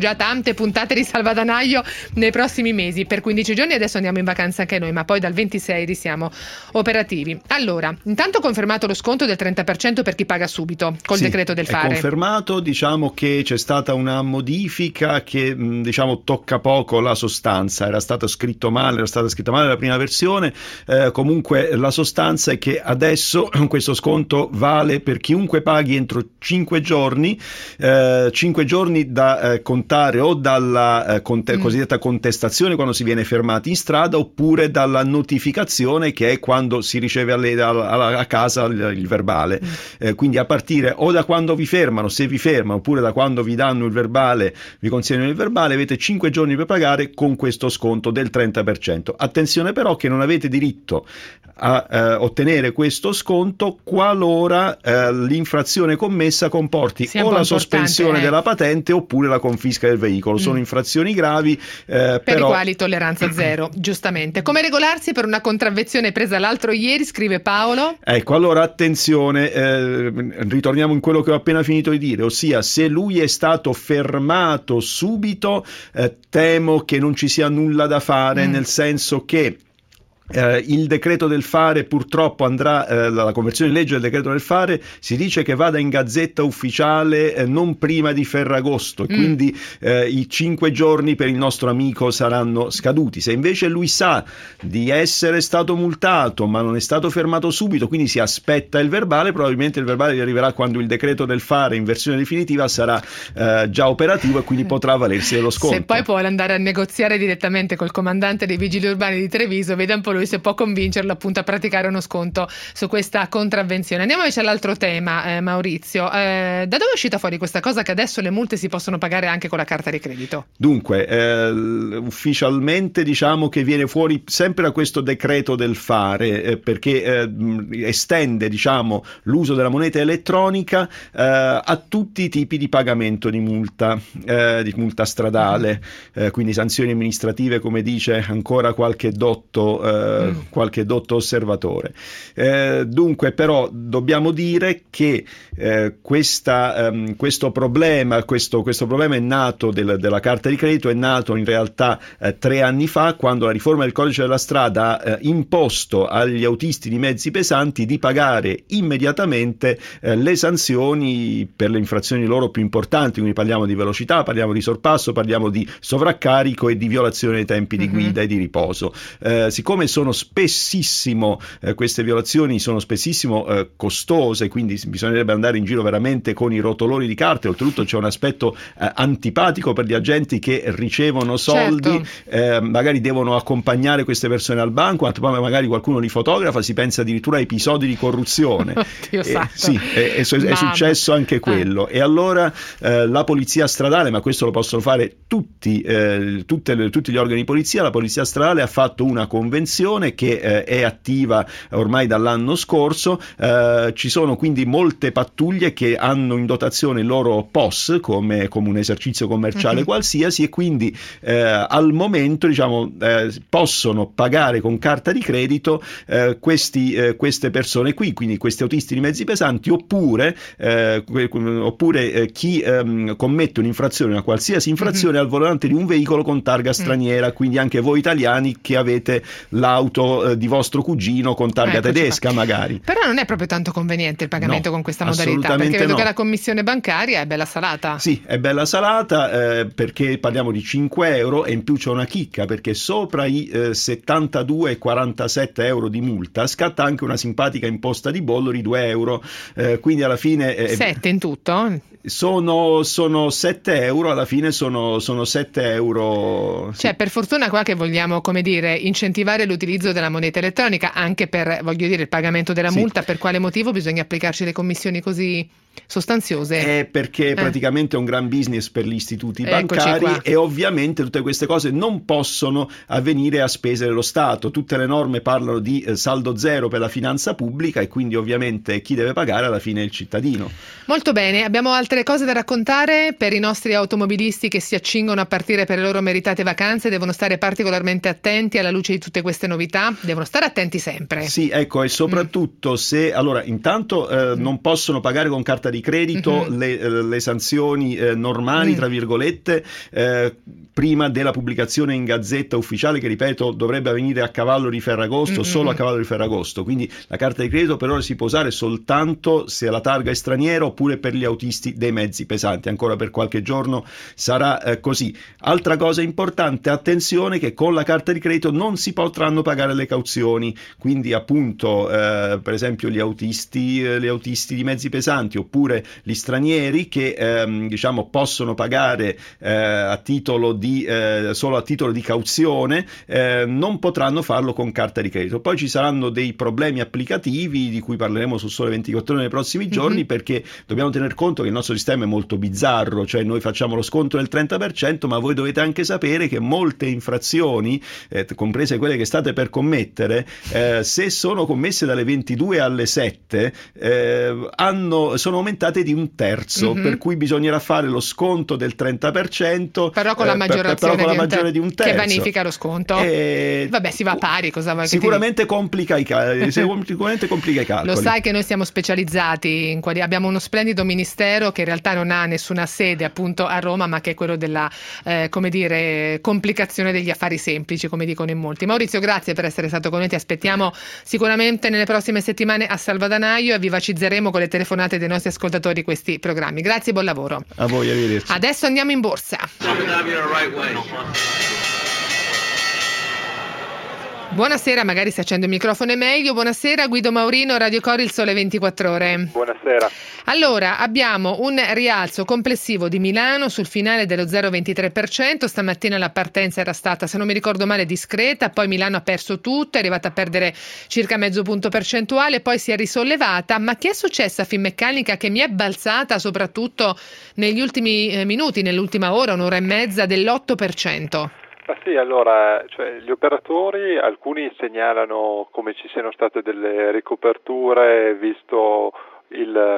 tante puntate di Salvadanaio nei prossimi mesi, per quindici giorni. Adesso andiamo in vacanza anche noi, ma poi dal ventisei siamo operativi. Allora, intanto confermato lo sconto del trenta per cento per chi paga subito col sì, decreto del è fare. Confermato, diciamo che c'è stata una modifica che diciamo tocca poco la sostanza, era stato scritto male, era stata scritta male la prima versione, eh, comunque la sostanza è che adesso questo sconto vale per chiunque paghi entro cinque giorni, eh, cinque giorni da eh, contare o dalla eh, conte- mm. cosiddetta contestazione quando si viene fermati in strada, oppure dalla notificazione, che è quando si riceve a, le, a, a casa il, il verbale. Mm. Eh, quindi a partire o da quando vi fermano, se vi fermano, oppure da quando vi danno il verbale, vi consegnano il verbale, avete cinque giorni per pagare con questo sconto del trenta per cento. Attenzione però che non avete diritto a eh, ottenere questo sconto qualora eh, l'infrazione commessa comporti o la sospensione eh. della patente oppure la confisca del veicolo. Mm. Sono infrazioni gravi eh, per però... i quali tolleranza zero, giustamente. Come regolarsi per una contravvenzione presa l'altro ieri, scrive Paolo? Ecco, allora attenzione, eh, ritorniamo in quello che ho appena finito di dire, ossia se lui è stato fermato subito, eh, temo che non ci sia nulla da fare, mm. nel senso che Eh, il decreto del fare purtroppo andrà, eh, la conversione in legge del decreto del fare si dice che vada in gazzetta ufficiale eh, non prima di Ferragosto, e mm. quindi eh, i cinque giorni per il nostro amico saranno scaduti. Se invece lui sa di essere stato multato ma non è stato fermato subito, quindi si aspetta il verbale, probabilmente il verbale gli arriverà quando il decreto del fare in versione definitiva sarà eh, già operativo e quindi potrà valersi dello sconto. Se poi può andare a negoziare direttamente col comandante dei vigili urbani di Treviso, veda un po' lui se può convincerlo appunto a praticare uno sconto su questa contravvenzione. Andiamo invece all'altro tema, eh, Maurizio. Eh, da dove è uscita fuori questa cosa che adesso le multe si possono pagare anche con la carta di credito? Dunque, eh, ufficialmente diciamo che viene fuori sempre da questo decreto del fare, eh, perché eh, estende diciamo l'uso della moneta elettronica eh, a tutti i tipi di pagamento di multa, eh, di multa stradale, eh, quindi sanzioni amministrative, come dice ancora qualche dotto eh, mm. qualche dotto osservatore. Eh, dunque però dobbiamo dire che eh, questa, ehm, questo problema questo, questo problema è nato del, della carta di credito, è nato in realtà eh, tre anni fa, quando la riforma del codice della strada ha eh, imposto agli autisti di mezzi pesanti di pagare immediatamente eh, le sanzioni per le infrazioni loro più importanti, quindi parliamo di velocità, parliamo di sorpasso, parliamo di sovraccarico e di violazione dei tempi di guida mm-hmm. e di riposo. Eh, siccome sono spessissimo eh, queste violazioni sono spessissimo eh, costose, quindi bisognerebbe andare in giro veramente con i rotoloni di carte. Oltretutto c'è un aspetto eh, antipatico per gli agenti che ricevono soldi, certo. eh, magari devono accompagnare queste persone al banco, poi magari qualcuno li fotografa, si pensa addirittura a episodi di corruzione. Oddio, eh, sì, è, è, è successo anche quello. Eh. E allora eh, la polizia stradale, ma questo lo possono fare tutti, eh, tutte le, tutti gli organi di polizia, la polizia stradale ha fatto una convenzione che eh, è attiva ormai dall'anno scorso. Eh, ci sono quindi molte pattuglie che hanno in dotazione il loro P O S come, come un esercizio commerciale uh-huh. qualsiasi, e quindi eh, al momento diciamo eh, possono pagare con carta di credito eh, questi, eh, queste persone qui, quindi questi autisti di mezzi pesanti, oppure, eh, oppure eh, chi ehm, commette un'infrazione, una qualsiasi infrazione uh-huh. al volante di un veicolo con targa straniera, uh-huh. quindi anche voi italiani che avete l'auto eh, di vostro cugino con targa Eccoci tedesca qua. Magari. Però non è proprio tanto conveniente il pagamento no, con questa modalità, perché vedo no. che la commissione bancaria è bella salata. Sì, è bella salata eh, perché parliamo di cinque euro, e in più c'è una chicca, perché sopra i eh, settantadue virgola quarantasette euro di multa scatta anche una simpatica imposta di bollo di due euro, eh, quindi alla fine eh, sette in tutto? Sono, sono sette euro, alla fine sono, sono sette euro. Cioè sì. Per fortuna qua che vogliamo, come dire, incentivare l'utilizzo della moneta elettronica anche per, voglio dire, il pagamento della sì. multa, per quale motivo bisogna applicarci le commissioni così sostanziose? È perché eh. praticamente è un gran business per gli istituti Eccoci bancari qua. E ovviamente tutte queste cose non possono avvenire a spese dello Stato. Tutte le norme parlano di eh, saldo zero per la finanza pubblica, e quindi ovviamente chi deve pagare alla fine è il cittadino. Molto bene, abbiamo altre altre cose da raccontare per i nostri automobilisti che si accingono a partire per le loro meritate vacanze? Devono stare particolarmente attenti alla luce di tutte queste novità? Devono stare attenti sempre. Sì, ecco, e soprattutto mm. se, allora, intanto eh, mm. non possono pagare con carta di credito mm-hmm. le, le sanzioni eh, normali, mm. tra virgolette, eh, prima della pubblicazione in Gazzetta Ufficiale, che ripeto dovrebbe avvenire a cavallo di Ferragosto, mm-hmm. solo a cavallo di Ferragosto. Quindi la carta di credito per ora si può usare soltanto se la targa è straniera oppure per gli autisti dei mezzi pesanti. Ancora per qualche giorno sarà eh, così. Altra cosa importante, attenzione che con la carta di credito non si potranno pagare le cauzioni, quindi appunto eh, per esempio gli autisti, eh, gli autisti di mezzi pesanti oppure gli stranieri che ehm, diciamo possono pagare eh, a titolo di, eh, solo a titolo di cauzione, eh, non potranno farlo con carta di credito. Poi ci saranno dei problemi applicativi di cui parleremo su Sole ventiquattro Ore nei prossimi giorni, mm-hmm. perché dobbiamo tener conto che il nostro sistema è molto bizzarro, cioè noi facciamo lo sconto del trenta per cento, ma voi dovete anche sapere che molte infrazioni, eh, comprese quelle che state per commettere, eh, se sono commesse dalle ventidue alle sette, eh, hanno, sono aumentate di un terzo, mm-hmm. per cui bisognerà fare lo sconto del trenta per cento, però con la maggiorazione eh, per, però con di, la maggiore di un terzo, che vanifica lo sconto. E... vabbè, si va a pari, cosa vuoi sicuramente che ti... complica i calcoli, sicuramente complica i calcoli. Lo sai che noi siamo specializzati in quali... abbiamo uno splendido ministero che in realtà non ha nessuna sede appunto a Roma, ma che è quello della eh, come dire complicazione degli affari semplici, come dicono in molti. Maurizio, grazie per essere stato con noi, ti aspettiamo sicuramente nelle prossime settimane a Salvadanaio e vivacizzeremo con le telefonate dei nostri ascoltatori questi programmi. Grazie e buon lavoro. A voi, arrivederci. Adesso andiamo in borsa. Buonasera, magari se accendo il microfono è meglio. Buonasera, Guido Maurino, Radio Cori, il Sole ventiquattro Ore. Buonasera. Allora, abbiamo un rialzo complessivo di Milano sul finale dello zero virgola ventitré per cento. Stamattina la partenza era stata, se non mi ricordo male, discreta, poi Milano ha perso tutto, è arrivata a perdere circa mezzo punto percentuale, poi si è risollevata. Ma che è successo a Finmeccanica che mi è balzata soprattutto negli ultimi eh, minuti, nell'ultima ora, un'ora e mezza, dell'otto per cento? Ah sì, allora, cioè, gli operatori, alcuni segnalano come ci siano state delle ricoperture, visto il,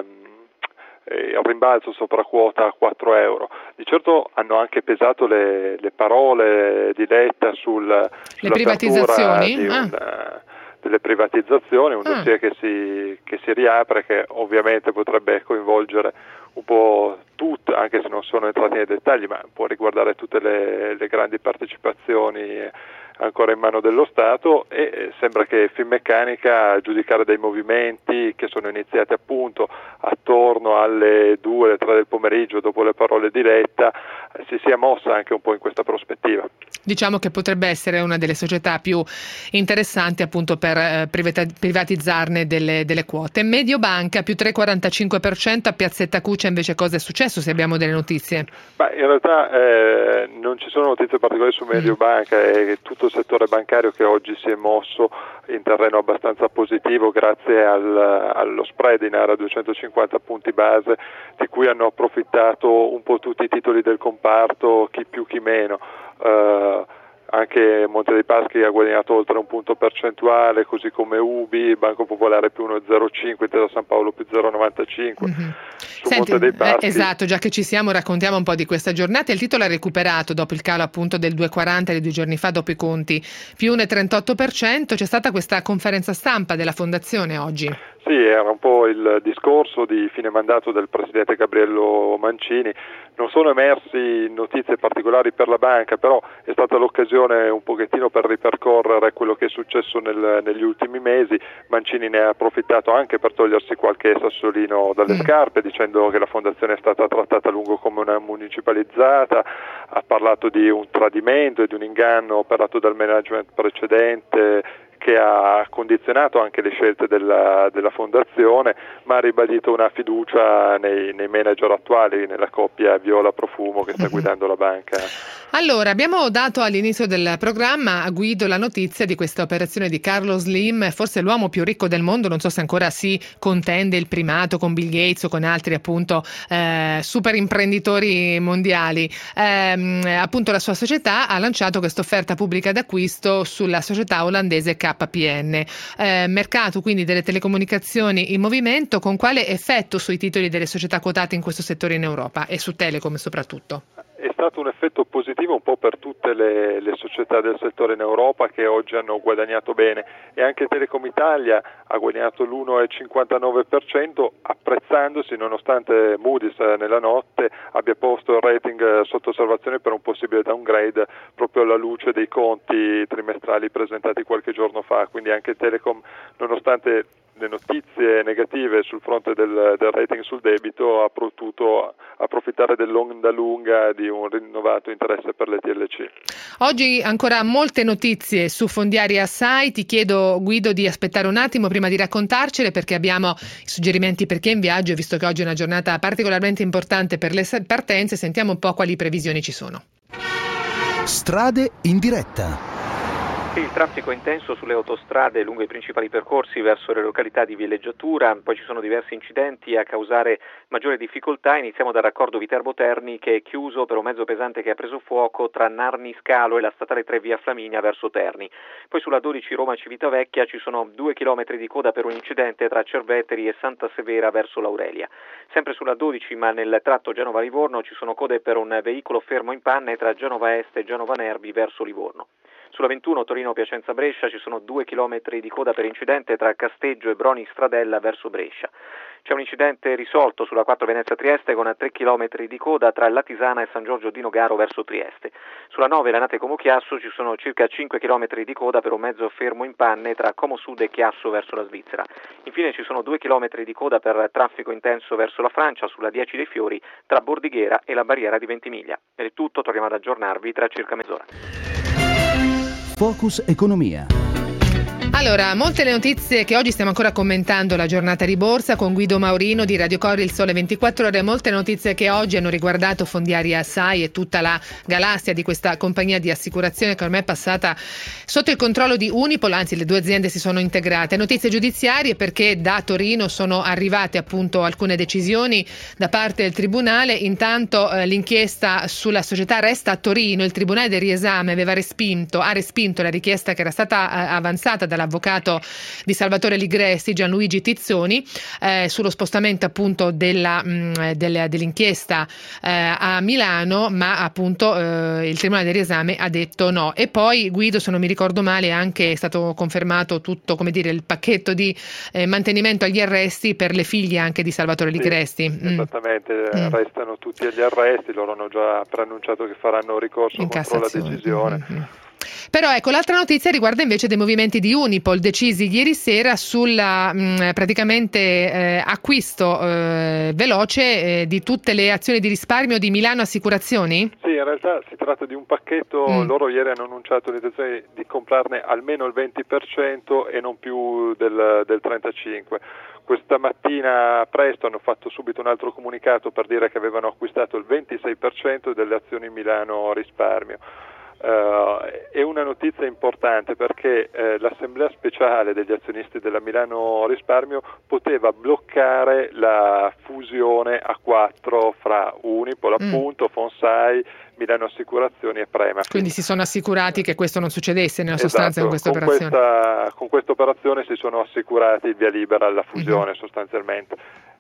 eh, il rimbalzo sopra quota a quattro euro. Di certo hanno anche pesato le, le parole di Letta sul, le privatizzazioni? Di ah. una, delle privatizzazioni, un dossier ah. che si, che si riapre, che ovviamente potrebbe coinvolgere un po' tutte, anche se non sono entrati nei dettagli, ma può riguardare tutte le, le grandi partecipazioni ancora in mano dello Stato, e sembra che Finmeccanica, a giudicare dai movimenti che sono iniziati appunto attorno alle due, alle tre del pomeriggio dopo le parole di Letta, si sia mossa anche un po' in questa prospettiva. Diciamo che potrebbe essere una delle società più interessanti appunto per eh, privatizzarne delle, delle quote. Mediobanca più tre virgola quarantacinque per cento, a Piazzetta Cuccia invece cosa è successo, se abbiamo delle notizie? Beh, in realtà eh, non ci sono notizie particolari su Mediobanca, mm. è tutto il settore bancario che oggi si è mosso in terreno abbastanza positivo grazie al, allo spread in area duecentocinquanta punti base, di cui hanno approfittato un po' tutti i titoli del comparto, chi più chi meno. Uh, anche Monte dei Paschi ha guadagnato oltre un punto percentuale, così come Ubi, Banco Popolare più uno virgola zero cinque, Intesa San Paolo più zero virgola novantacinque. Mm-hmm. Su Senti, Monte dei Paschi, eh, esatto, già che ci siamo raccontiamo un po' di questa giornata. Il titolo ha recuperato dopo il calo appunto del due virgola quaranta di due giorni fa dopo i conti, più uno virgola trentotto per cento. C'è stata questa conferenza stampa della Fondazione oggi. Sì, era un po' il discorso di fine mandato del presidente Gabriello Mancini. Non sono emersi notizie particolari per la banca, però è stata l'occasione un pochettino per ripercorrere quello che è successo nel, negli ultimi mesi. Mancini ne ha approfittato anche per togliersi qualche sassolino dalle mm. scarpe, dicendo che la fondazione è stata trattata a lungo come una municipalizzata, ha parlato di un tradimento e di un inganno operato dal management precedente, che ha condizionato anche le scelte della, della fondazione, ma ha ribadito una fiducia nei, nei manager attuali, nella coppia Viola Profumo che sta uh-huh. guidando la banca. Allora, abbiamo dato all'inizio del programma a Guido la notizia di questa operazione di Carlos Slim, forse l'uomo più ricco del mondo, non so se ancora si contende il primato con Bill Gates o con altri appunto eh, super imprenditori mondiali. Eh, appunto la sua società ha lanciato questa offerta pubblica d'acquisto sulla società olandese K K P N. Eh, mercato quindi delle telecomunicazioni in movimento, con quale effetto sui titoli delle società quotate in questo settore in Europa e su Telecom soprattutto? È stato un effetto positivo un po' per tutte le, le società del settore in Europa, che oggi hanno guadagnato bene, e anche Telecom Italia ha guadagnato l'uno virgola cinquantanove per cento, apprezzandosi nonostante Moody's nella notte abbia posto il rating sotto osservazione per un possibile downgrade proprio alla luce dei conti trimestrali presentati qualche giorno fa. Quindi anche Telecom, nonostante le notizie negative sul fronte del, del rating sul debito, ha potuto approfittare dell'onda lunga di un rinnovato interesse per le T L C. Oggi ancora molte notizie su Fondiaria Assai. Ti chiedo, Guido, di aspettare un attimo prima di raccontarcele, perché abbiamo i suggerimenti per chi è in viaggio, visto che oggi è una giornata particolarmente importante per le partenze. Sentiamo un po' quali previsioni ci sono. Strade in diretta. Il traffico è intenso sulle autostrade lungo i principali percorsi verso le località di villeggiatura, poi ci sono diversi incidenti a causare maggiore difficoltà. Iniziamo dal raccordo Viterbo Terni, che è chiuso per un mezzo pesante che ha preso fuoco tra Narni Scalo e la statale tre via Flaminia verso Terni. Poi sulla dodici Roma Civitavecchia ci sono due chilometri di coda per un incidente tra Cerveteri e Santa Severa verso l'Aurelia. Sempre sulla dodici, ma nel tratto Genova-Livorno, ci sono code per un veicolo fermo in panne tra Genova Est e Genova Nervi verso Livorno. Sulla ventuno Torino-Piacenza-Brescia ci sono due chilometri di coda per incidente tra Casteggio e Broni-Stradella verso Brescia. C'è un incidente risolto sulla quattro Venezia-Trieste con tre chilometri di coda tra Latisana e San Giorgio di Nogaro verso Trieste. Sulla nove Lanate-Como-Chiasso ci sono circa cinque chilometri di coda per un mezzo fermo in panne tra Como Sud e Chiasso verso la Svizzera. Infine ci sono due chilometri di coda per traffico intenso verso la Francia sulla dieci dei Fiori tra Bordighera e la barriera di Ventimiglia. Ed è tutto, torniamo ad aggiornarvi tra circa mezz'ora. Focus Economia. Allora, molte le notizie che oggi stiamo ancora commentando la giornata di borsa con Guido Maurino di Radio Cori Il Sole ventiquattro Ore, molte notizie che oggi hanno riguardato Fondiaria Assai e tutta la galassia di questa compagnia di assicurazione che ormai è passata sotto il controllo di Unipol, anzi le due aziende si sono integrate. Notizie giudiziarie perché da Torino sono arrivate appunto alcune decisioni da parte del Tribunale. Intanto eh, l'inchiesta sulla società resta a Torino. Il Tribunale del riesame aveva respinto, ha respinto la richiesta che era stata eh, avanzata dalla avvocato di Salvatore Ligresti, Gianluigi Tizzoni, eh, sullo spostamento appunto della, mh, delle, dell'inchiesta eh, a Milano, ma appunto eh, il Tribunale del riesame ha detto no. E poi, Guido, se non mi ricordo male, è anche stato confermato tutto, come dire, il pacchetto di eh, mantenimento agli arresti per le figlie anche di Salvatore sì, Ligresti. Mm. Esattamente, mm. restano tutti agli arresti, loro hanno già preannunciato che faranno ricorso in contro la decisione. Mm-hmm. Però ecco, l'altra notizia riguarda invece dei movimenti di Unipol decisi ieri sera sulla mh, praticamente eh, acquisto eh, veloce eh, di tutte le azioni di risparmio di Milano Assicurazioni? Sì, in realtà si tratta di un pacchetto, mm. loro ieri hanno annunciato l'intenzione di comprarne almeno il venti per cento e non più del, del trentacinque per cento. Questa mattina presto hanno fatto subito un altro comunicato per dire che avevano acquistato il ventisei per cento delle azioni Milano Risparmio. Uh, è una notizia importante perché eh, l'assemblea speciale degli azionisti della Milano Risparmio poteva bloccare la fusione a quattro fra Unipol, mm. appunto, Fonsai, Milano Assicurazioni e Prema. Quindi si sono assicurati che questo non succedesse nella esatto, sostanza con questa con operazione. Questa, con questa operazione si sono assicurati il via libera alla fusione, mm-hmm. sostanzialmente.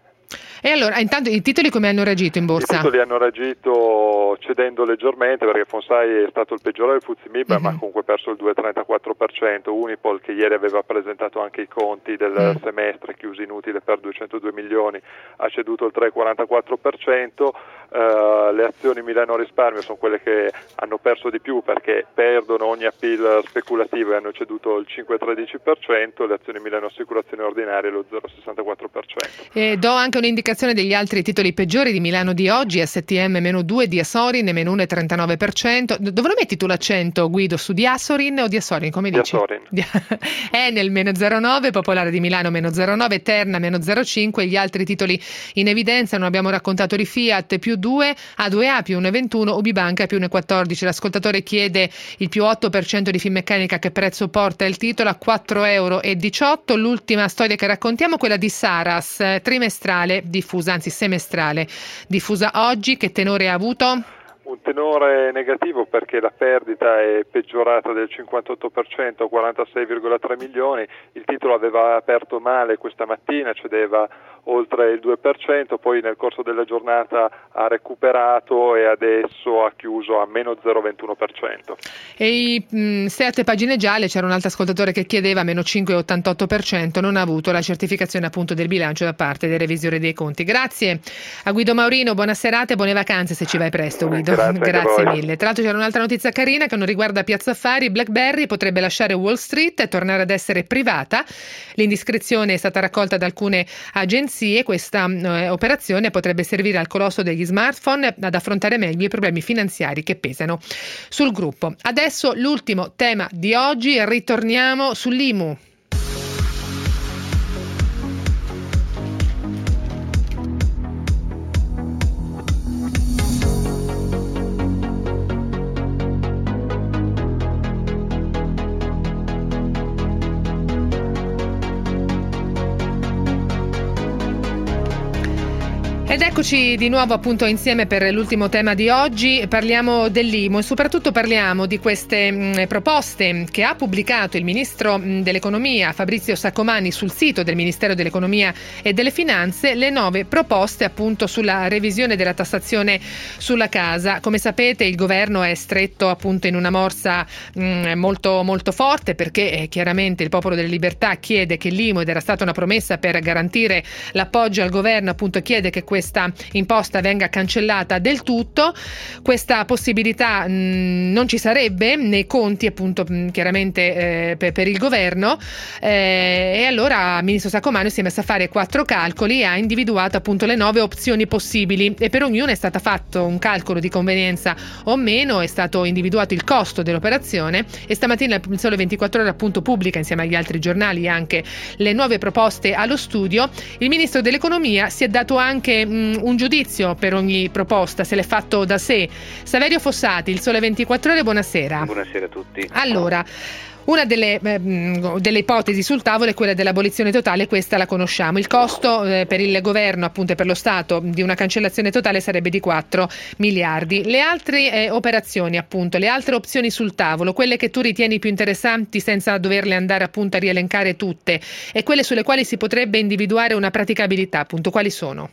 E allora, intanto i titoli come hanno reagito in borsa? I titoli hanno reagito cedendo leggermente perché Fonsai è stato il peggiore del F T S E M I B, uh-huh. ma comunque perso il due virgola trentaquattro per cento. Unipol, che ieri aveva presentato anche i conti del uh-huh. semestre chiusi inutile per duecentodue milioni, ha ceduto il tre virgola quarantaquattro per cento. Uh, le azioni Milano Risparmio sono quelle che hanno perso di più perché perdono ogni appeal speculativo e hanno ceduto il cinque virgola tredici per cento. Le azioni Milano Assicurazione Ordinarie lo zero virgola sessantaquattro per cento. E do anche un'indicazione degli altri titoli peggiori di Milano di oggi: S T M meno due, Diasorin meno uno virgola trentanove per cento. Dove lo metti tu l'accento, Guido? Su Diasorin o Diasorin? Come dici? Diasorin. Enel meno zero virgola nove, Popolare di Milano meno zero virgola nove, Terna meno zero virgola cinque. Gli altri titoli in evidenza, non abbiamo raccontato di Fiat più due, A due A più uno virgola ventuno, Ubibanca più uno virgola quattordici. L'ascoltatore chiede il più otto per cento di Finmeccanica, che prezzo porta il titolo? A quattro virgola diciotto euro. L'ultima storia che raccontiamo, quella di Saras, trimestrale diffusa, anzi semestrale, diffusa oggi. Che tenore ha avuto? un tenore negativo perché la perdita è peggiorata del cinquantotto per cento a quarantasei virgola tre milioni, il titolo aveva aperto male questa mattina, cedeva oltre il due per cento, poi nel corso della giornata ha recuperato e adesso ha chiuso a meno zero virgola ventuno per cento. E i mh, sette pagine gialle, c'era un altro ascoltatore che chiedeva meno cinque virgola ottantotto per cento, non ha avuto la certificazione appunto del bilancio da parte del revisore dei conti. Grazie a Guido Maurino, buona serata e buone vacanze se ci vai presto, Guido. Grazie, Grazie mille. Tra l'altro c'era un'altra notizia carina che non riguarda Piazza Affari. BlackBerry potrebbe lasciare Wall Street e tornare ad essere privata. L'indiscrezione è stata raccolta da alcune agenzie. Questa eh, operazione potrebbe servire al colosso degli smartphone ad affrontare meglio i problemi finanziari che pesano sul gruppo. Adesso l'ultimo tema di oggi, ritorniamo sull'I M U. Ed eccoci di nuovo appunto insieme per l'ultimo tema di oggi. Parliamo dell'I M U e soprattutto parliamo di queste mh, proposte che ha pubblicato il ministro mh, dell'economia Fabrizio Saccomanni sul sito del Ministero dell'Economia e delle Finanze, le nuove proposte appunto sulla revisione della tassazione sulla casa. Come sapete il governo è stretto appunto in una morsa mh, molto molto forte perché eh, chiaramente il Popolo delle Libertà chiede che l'I M U, ed era stata una promessa per garantire l'appoggio al governo, appunto chiede che questa imposta venga cancellata del tutto. Questa possibilità mh, non ci sarebbe nei conti appunto mh, chiaramente eh, per, per il governo eh, e allora il ministro Saccomanni si è messo a fare quattro calcoli e ha individuato appunto le nove opzioni possibili e per ognuno è stato fatto un calcolo di convenienza o meno, è stato individuato il costo dell'operazione e stamattina il Sole ventiquattro Ore appunto pubblica insieme agli altri giornali anche le nuove proposte allo studio. Il ministro dell'economia si è dato anche mh, un giudizio per ogni proposta, se l'è fatto da sé. Saverio Fossati, il Sole ventiquattro Ore, buonasera. Buonasera a tutti. Allora, una delle, eh, delle ipotesi sul tavolo è quella dell'abolizione totale, questa la conosciamo. Il costo eh, per il governo, appunto, e per lo Stato di una cancellazione totale sarebbe di quattro miliardi. Le altre eh, operazioni, appunto, le altre opzioni sul tavolo, quelle che tu ritieni più interessanti senza doverle andare appunto a rielencare tutte, e quelle sulle quali si potrebbe individuare una praticabilità, appunto, quali sono?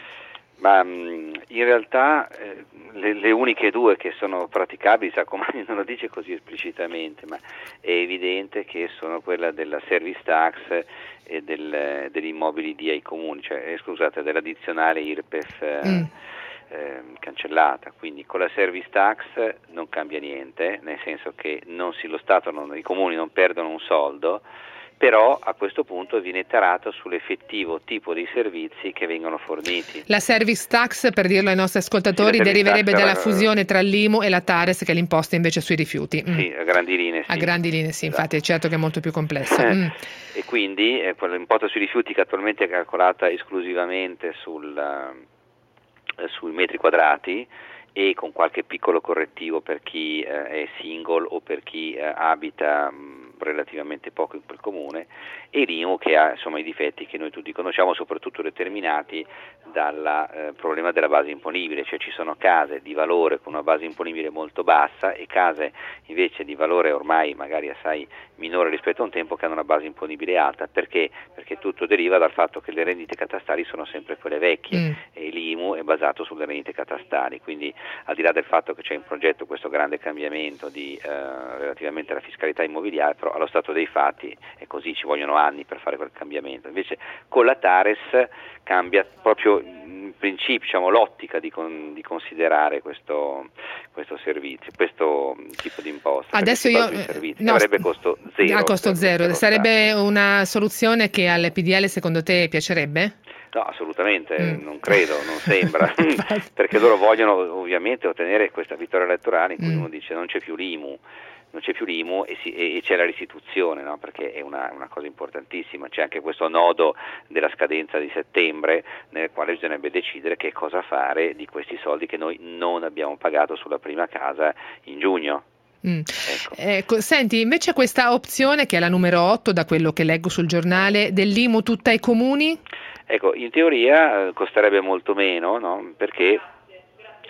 Ma in realtà eh, le, le uniche due che sono praticabili, Saccomanni non lo dice così esplicitamente, ma è evidente che sono quella della service tax e del, degli immobili di ai comuni, cioè eh, scusate, dell'addizionale I R P E F eh, mm. eh, cancellata. Quindi con la service tax non cambia niente, nel senso che non si, lo Stato, non, i comuni non perdono un soldo, però a questo punto viene tarato sull'effettivo tipo di servizi che vengono forniti. La service tax, per dirlo ai nostri ascoltatori, sì, deriverebbe dalla era... fusione tra l'I M U e la TARES, che è l'imposta invece sui rifiuti. Mm. Sì, a grandi linee sì. A grandi linee sì, infatti è certo che è molto più complesso. Eh, mm. E quindi eh, l'imposta sui rifiuti che attualmente è calcolata esclusivamente sul, eh, sui metri quadrati e con qualche piccolo correttivo per chi eh, è single o per chi eh, abita mh, relativamente poco in quel comune, e l'I M U che ha insomma i difetti che noi tutti conosciamo, soprattutto determinati dal eh, problema della base imponibile, cioè ci sono case di valore con una base imponibile molto bassa e case invece di valore ormai magari assai minore rispetto a un tempo che hanno una base imponibile alta. Perché? Perché tutto deriva dal fatto che le rendite catastali sono sempre quelle vecchie mm. e l'I M U è basato sulle rendite catastali, quindi al di là del fatto che c'è in progetto questo grande cambiamento di, eh, relativamente alla fiscalità immobiliare, però allo stato dei fatti è così, ci vogliono anni per fare quel cambiamento. Invece con la TARES cambia proprio in principio, diciamo, l'ottica di, con, di considerare questo, questo servizio, questo tipo di imposta. Adesso io no, avrebbe costo zero. A costo zero. Sarebbe una soluzione che alle P D L secondo te piacerebbe? No, assolutamente, mm. non credo, non sembra, perché loro vogliono ovviamente ottenere questa vittoria elettorale in cui mm. uno dice non c'è più l'I M U, non c'è più l'I M U e, si, e c'è la restituzione, no? Perché è una, una cosa importantissima, c'è anche questo nodo della scadenza di settembre nel quale bisognerebbe decidere che cosa fare di questi soldi che noi non abbiamo pagato sulla prima casa in giugno. Mm. Ecco. Ecco, senti, invece questa opzione che è la numero otto, da quello che leggo sul giornale, dell'I M U tutta ai comuni? Ecco, in teoria eh, costerebbe molto meno, no? Perché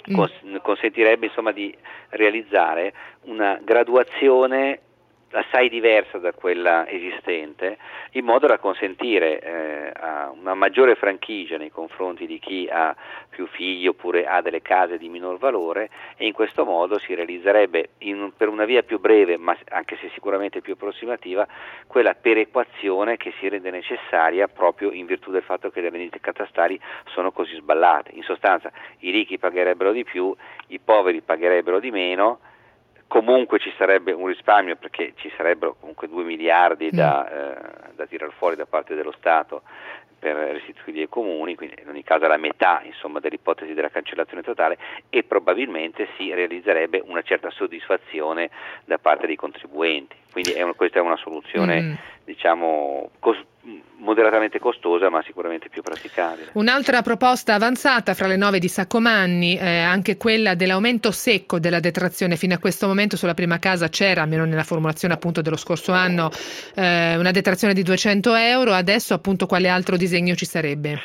cons- consentirebbe insomma di realizzare una graduazione assai diversa da quella esistente, in modo da consentire eh, a una maggiore franchigia nei confronti di chi ha più figli oppure ha delle case di minor valore, e in questo modo si realizzerebbe in, per una via più breve, ma anche se sicuramente più approssimativa, quella perequazione che si rende necessaria proprio in virtù del fatto che le rendite catastali sono così sballate. In sostanza i ricchi pagherebbero di più, i poveri pagherebbero di meno. Comunque ci sarebbe un risparmio, perché ci sarebbero comunque due miliardi da, eh, da tirar fuori da parte dello Stato per restituirli ai comuni, quindi in ogni caso la metà insomma dell'ipotesi della cancellazione totale, e probabilmente si realizzerebbe una certa soddisfazione da parte dei contribuenti. Quindi è un, questa è una soluzione mm. diciamo cos- moderatamente costosa, ma sicuramente più praticabile. Un'altra proposta avanzata fra le nove di Saccomanni è anche quella dell'aumento secco della detrazione. Fino a questo momento sulla prima casa c'era, almeno nella formulazione appunto dello scorso anno, eh, una detrazione di duecento euro. Adesso appunto quale altro disegno ci sarebbe?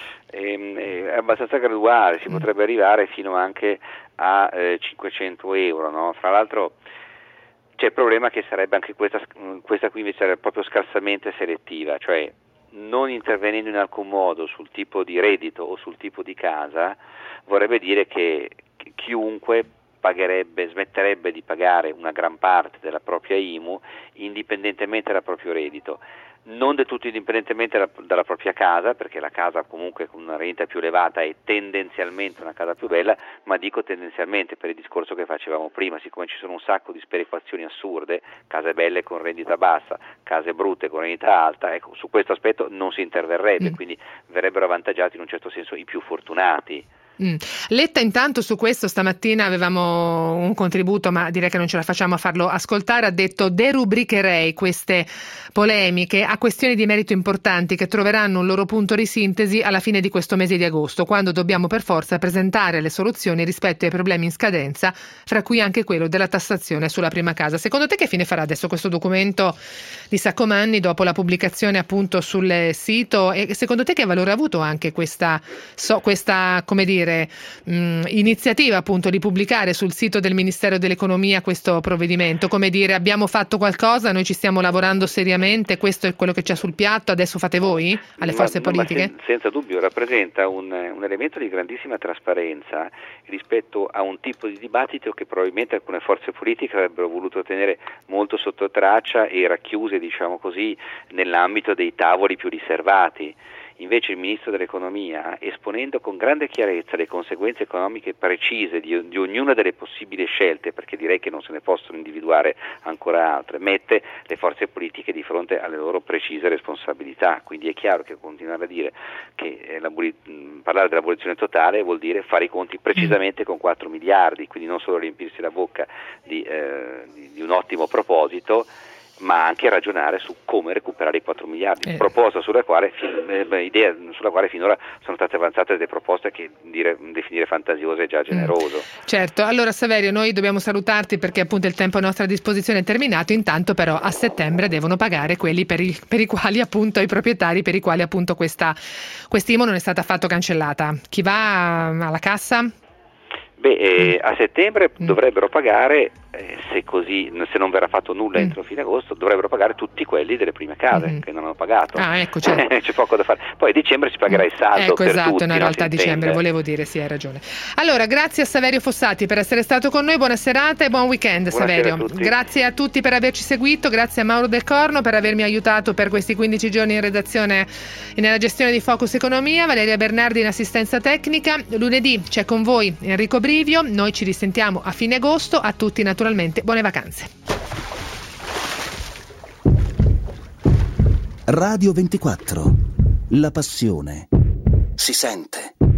È, è abbastanza graduale, si mm. potrebbe arrivare fino anche a eh, cinquecento euro, no? Fra l'altro c'è il problema che sarebbe anche questa, questa qui invece era proprio scarsamente selettiva, cioè non intervenendo in alcun modo sul tipo di reddito o sul tipo di casa, vorrebbe dire che chiunque pagherebbe, smetterebbe di pagare una gran parte della propria I M U indipendentemente dal proprio reddito. Non del tutto indipendentemente dalla, dalla propria casa, perché la casa comunque con una rendita più elevata è tendenzialmente una casa più bella, ma dico tendenzialmente per il discorso che facevamo prima, siccome ci sono un sacco di sperequazioni assurde, case belle con rendita bassa, case brutte con rendita alta, ecco, su questo aspetto non si interverrebbe, mm. quindi verrebbero avvantaggiati in un certo senso i più fortunati. Mm. Letta intanto su questo stamattina avevamo un contributo, ma direi che non ce la facciamo a farlo ascoltare, ha detto: derubricherei queste polemiche a questioni di merito importanti che troveranno un loro punto di sintesi alla fine di questo mese di agosto, quando dobbiamo per forza presentare le soluzioni rispetto ai problemi in scadenza, fra cui anche quello della tassazione sulla prima casa. Secondo te che fine farà adesso questo documento di Saccomanni dopo la pubblicazione appunto sul sito, e secondo te che valore ha avuto anche questa, so, questa come dire Mh, iniziativa appunto di pubblicare sul sito del Ministero dell'Economia questo provvedimento? Come dire, abbiamo fatto qualcosa, noi ci stiamo lavorando seriamente, questo è quello che c'è sul piatto, adesso fate voi alle forze ma, politiche? Ma sen- senza dubbio rappresenta un, un elemento di grandissima trasparenza rispetto a un tipo di dibattito che probabilmente alcune forze politiche avrebbero voluto tenere molto sotto traccia e racchiuse, diciamo così, nell'ambito dei tavoli più riservati. Invece il Ministro dell'Economia, esponendo con grande chiarezza le conseguenze economiche precise di, di ognuna delle possibili scelte, perché direi che non se ne possono individuare ancora altre, mette le forze politiche di fronte alle loro precise responsabilità. Quindi è chiaro che continuare a dire che parlare dell'abolizione totale vuol dire fare i conti precisamente con quattro miliardi, quindi non solo riempirsi la bocca di, eh, di, di un ottimo proposito, ma anche ragionare su come recuperare i quattro miliardi, eh. proposta sulla quale, eh, idea sulla quale finora sono state avanzate delle proposte che dire, definire fantasiose è già generoso. Mm. Certo, allora Saverio, noi dobbiamo salutarti perché appunto il tempo a nostra disposizione è terminato, intanto però a settembre devono pagare quelli per i, per i quali appunto i proprietari per i quali appunto questa quest'I M U non è stata affatto cancellata. Chi va alla cassa? Beh, eh, a settembre mm. dovrebbero pagare, eh, se così, se non verrà fatto nulla mm. entro fine agosto, dovrebbero pagare tutti quelli delle prime case mm. che non hanno pagato. Ah, ecco, certo. C'è poco da fare. Poi a dicembre si pagherà il saldo. Ecco, per esatto, tutti, no, in realtà a dicembre volevo dire, sì, hai ragione. Allora, grazie a Saverio Fossati per essere stato con noi, buona serata e buon weekend. Buonasera Saverio. A grazie a tutti per averci seguito, grazie a Mauro Del Corno per avermi aiutato per questi quindici giorni in redazione e nella gestione di Focus Economia, Valeria Bernardi in assistenza tecnica. Lunedì c'è con voi Enrico Brivio, noi ci risentiamo a fine agosto, a tutti naturalmente buone vacanze. Radio ventiquattro, la passione si sente.